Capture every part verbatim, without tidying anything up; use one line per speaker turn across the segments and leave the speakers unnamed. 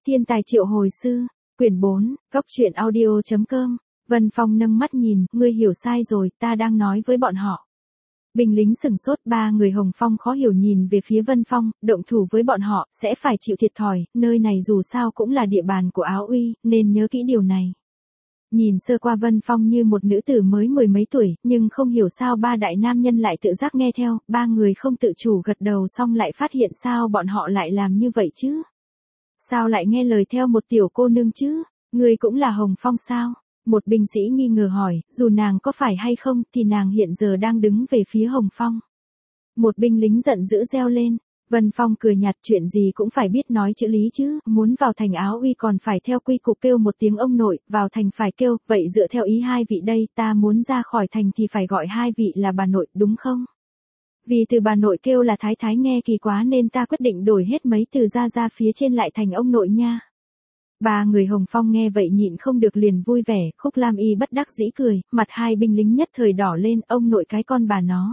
Thiên tài triệu hồi sư, quyển bốn, góc truyện audio.com. Vân Phong nâng mắt nhìn, ngươi hiểu sai rồi, ta đang nói với bọn họ. Binh lính sừng sốt, ba người Hồng Phong khó hiểu nhìn về phía Vân Phong, động thủ với bọn họ, sẽ phải chịu thiệt thòi, nơi này dù sao cũng là địa bàn của Áo Uy, nên nhớ kỹ điều này. Nhìn sơ qua Vân Phong như một nữ tử mới mười mấy tuổi, nhưng không hiểu sao ba đại nam nhân lại tự giác nghe theo, ba người không tự chủ gật đầu xong lại phát hiện sao bọn họ lại làm như vậy chứ? Sao lại nghe lời theo một tiểu cô nương chứ? Ngươi cũng là Hồng Phong sao? Một binh sĩ nghi ngờ hỏi, dù nàng có phải hay không thì nàng hiện giờ đang đứng về phía Hồng Phong. Một binh lính giận dữ reo lên. Vân Phong cười nhạt, chuyện gì cũng phải biết nói chữ lý chứ, muốn vào thành Áo Uy còn phải theo quy củ kêu một tiếng ông nội, vào thành phải kêu, vậy dựa theo ý hai vị đây, ta muốn ra khỏi thành thì phải gọi hai vị là bà nội, đúng không? Vì từ bà nội kêu là thái thái nghe kỳ quá nên ta quyết định đổi hết mấy từ ra ra phía trên lại thành ông nội nha. Ba người Hồng Phong nghe vậy nhịn không được liền vui vẻ, Khúc Lam Y bất đắc dĩ cười, mặt hai binh lính nhất thời đỏ lên, ông nội cái con bà nó.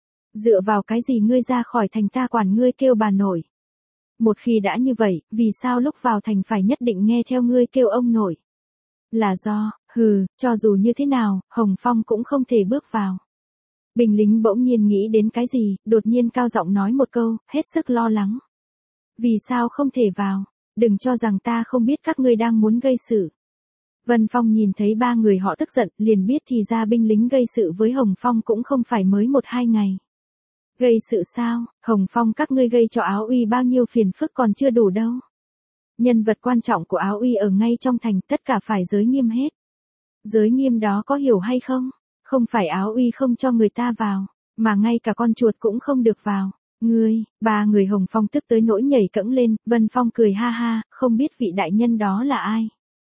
Dựa vào cái gì ngươi ra khỏi thành ta quản ngươi kêu bà nội? Một khi đã như vậy, vì sao lúc vào thành phải nhất định nghe theo ngươi kêu ông nội? Là do, hừ, cho dù như thế nào, Hồng Phong cũng không thể bước vào. Binh lính bỗng nhiên nghĩ đến cái gì, đột nhiên cao giọng nói một câu, hết sức lo lắng. Vì sao không thể vào? Đừng cho rằng ta không biết các ngươi đang muốn gây sự. Vân Phong nhìn thấy ba người họ tức giận, liền biết thì ra binh lính gây sự với Hồng Phong cũng không phải mới một hai ngày. Gây sự sao? Hồng Phong các ngươi gây cho Áo Uy bao nhiêu phiền phức còn chưa đủ đâu. Nhân vật quan trọng của Áo Uy ở ngay trong thành, tất cả phải giới nghiêm hết. Giới nghiêm đó có hiểu hay không? Không phải Áo Uy không cho người ta vào, mà ngay cả con chuột cũng không được vào. Ngươi, ba người Hồng Phong tức tới nỗi nhảy cẫng lên, Vân Phong cười ha ha, không biết vị đại nhân đó là ai.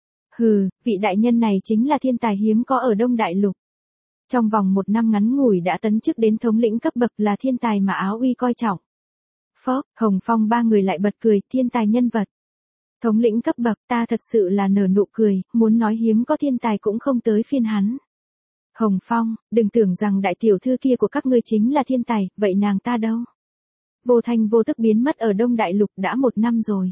Hừ, vị đại nhân này chính là thiên tài hiếm có ở Đông Đại Lục. Trong vòng một năm ngắn ngủi đã tấn chức đến thống lĩnh cấp bậc, là thiên tài mà Áo Uy coi trọng. Phốc, Hồng Phong ba người lại bật cười, thiên tài nhân vật. Thống lĩnh cấp bậc, ta thật sự là nở nụ cười, muốn nói hiếm có thiên tài cũng không tới phiên hắn. Hồng Phong, đừng tưởng rằng đại tiểu thư kia của các ngươi chính là thiên tài, vậy nàng ta đâu? Vô thanh vô tức biến mất ở Đông Đại Lục đã một năm rồi.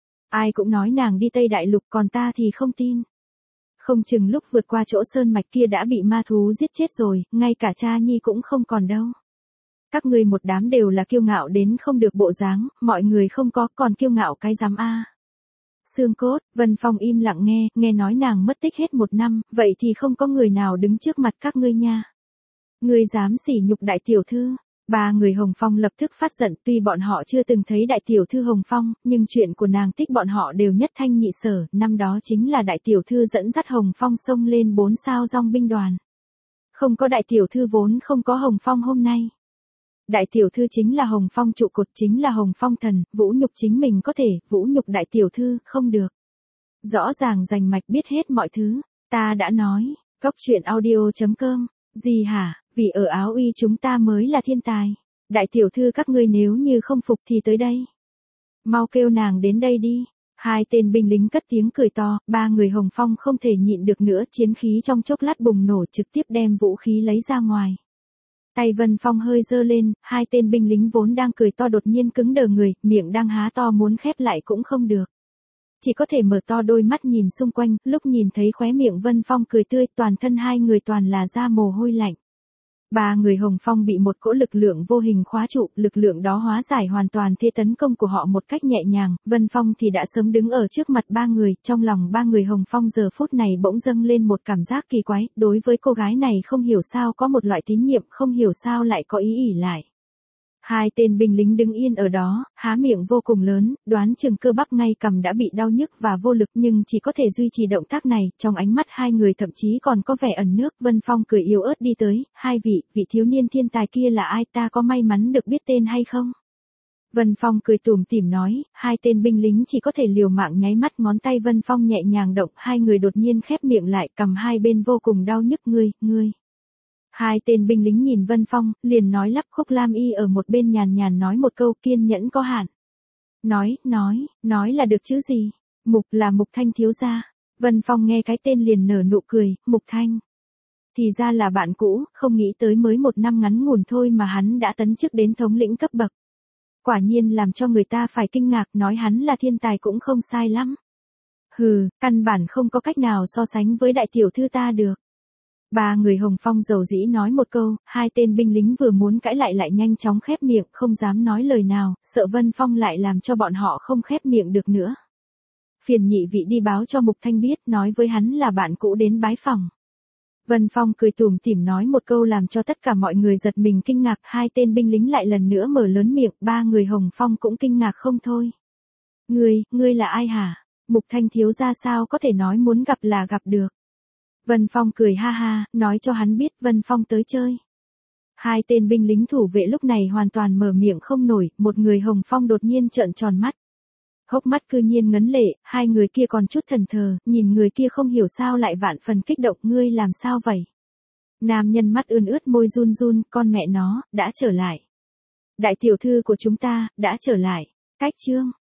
Ai cũng nói nàng đi Tây Đại Lục, còn ta thì không tin. Không chừng lúc vượt qua chỗ sơn mạch kia đã bị ma thú giết chết rồi, ngay cả cha nhi cũng không còn đâu. Các ngươi một đám đều là kiêu ngạo đến không được bộ dáng, mọi người không có, còn kiêu ngạo cái dám a. Xương cốt, Vân Phong im lặng nghe, nghe nói nàng mất tích hết một năm, vậy thì không có người nào đứng trước mặt các ngươi nha. Ngươi dám sỉ nhục đại tiểu thư. Ba người Hồng Phong lập tức phát giận, tuy bọn họ chưa từng thấy đại tiểu thư Hồng Phong, nhưng chuyện của nàng tích bọn họ đều nhất thanh nhị sở, năm đó chính là đại tiểu thư dẫn dắt Hồng Phong xông lên bốn sao dòng binh đoàn. Không có đại tiểu thư vốn không có Hồng Phong hôm nay. Đại tiểu thư chính là Hồng Phong trụ cột, chính là Hồng Phong thần, vũ nhục chính mình có thể, vũ nhục đại tiểu thư, không được. Rõ ràng rành mạch biết hết mọi thứ, ta đã nói, góc truyện audio.com, gì hả? Vì ở Áo Uy chúng ta mới là thiên tài. Đại tiểu thư các ngươi nếu như không phục thì tới đây. Mau kêu nàng đến đây đi. Hai tên binh lính cất tiếng cười to, ba người Hồng Phong không thể nhịn được nữa, chiến khí trong chốc lát bùng nổ, trực tiếp đem vũ khí lấy ra ngoài. Tay Vân Phong hơi giơ lên, hai tên binh lính vốn đang cười to đột nhiên cứng đờ người, miệng đang há to muốn khép lại cũng không được. Chỉ có thể mở to đôi mắt nhìn xung quanh, lúc nhìn thấy khóe miệng Vân Phong cười tươi, toàn thân hai người toàn là da mồ hôi lạnh. Ba người Hồng Phong bị một cỗ lực lượng vô hình khóa trụ, lực lượng đó hóa giải hoàn toàn thế tấn công của họ một cách nhẹ nhàng, Vân Phong thì đã sớm đứng ở trước mặt ba người, trong lòng ba người Hồng Phong giờ phút này bỗng dâng lên một cảm giác kỳ quái, đối với cô gái này không hiểu sao có một loại tín nhiệm, không hiểu sao lại có ý ỉ lại. Hai tên binh lính đứng yên ở đó, há miệng vô cùng lớn, đoán chừng cơ bắp ngay cằm đã bị đau nhức và vô lực nhưng chỉ có thể duy trì động tác này, trong ánh mắt hai người thậm chí còn có vẻ ẩn nước. Vân Phong cười yếu ớt đi tới, hai vị, vị thiếu niên thiên tài kia là ai, ta có may mắn được biết tên hay không? Vân Phong cười tủm tỉm nói, hai tên binh lính chỉ có thể liều mạng nháy mắt, ngón tay Vân Phong nhẹ nhàng động, hai người đột nhiên khép miệng lại, cầm hai bên vô cùng đau nhức, ngươi, ngươi. Hai tên binh lính nhìn Vân Phong, liền nói lắp. Khúc Lam Y ở một bên nhàn nhàn nói một câu, kiên nhẫn có hạn. Nói, nói, nói là được chứ gì? Mục là Mục Thanh thiếu gia. Vân Phong nghe cái tên liền nở nụ cười, Mục Thanh. Thì ra là bạn cũ, không nghĩ tới mới một năm ngắn ngủn thôi mà hắn đã tấn chức đến thống lĩnh cấp bậc. Quả nhiên làm cho người ta phải kinh ngạc, nói hắn là thiên tài cũng không sai lắm. Hừ, căn bản không có cách nào so sánh với đại tiểu thư ta được. Ba người Hồng Phong dầu dĩ nói một câu, hai tên binh lính vừa muốn cãi lại lại nhanh chóng khép miệng, không dám nói lời nào, sợ Vân Phong lại làm cho bọn họ không khép miệng được nữa. Phiền nhị vị đi báo cho Mục Thanh biết, nói với hắn là bạn cũ đến bái phòng. Vân Phong cười tủm tỉm nói một câu làm cho tất cả mọi người giật mình kinh ngạc, hai tên binh lính lại lần nữa mở lớn miệng, ba người Hồng Phong cũng kinh ngạc không thôi. Ngươi, ngươi là ai hả? Mục Thanh thiếu gia sao có thể nói muốn gặp là gặp được. Vân Phong cười ha ha, nói cho hắn biết Vân Phong tới chơi. Hai tên binh lính thủ vệ lúc này hoàn toàn mở miệng không nổi, một người Hồng Phong đột nhiên trợn tròn mắt. Hốc mắt cư nhiên ngấn lệ, hai người kia còn chút thần thờ, nhìn người kia không hiểu sao lại vạn phần kích động, ngươi làm sao vậy? Nam nhân mắt ươn ướt môi run run, con mẹ nó, đã trở lại. Đại tiểu thư của chúng ta, đã trở lại. Cách chương.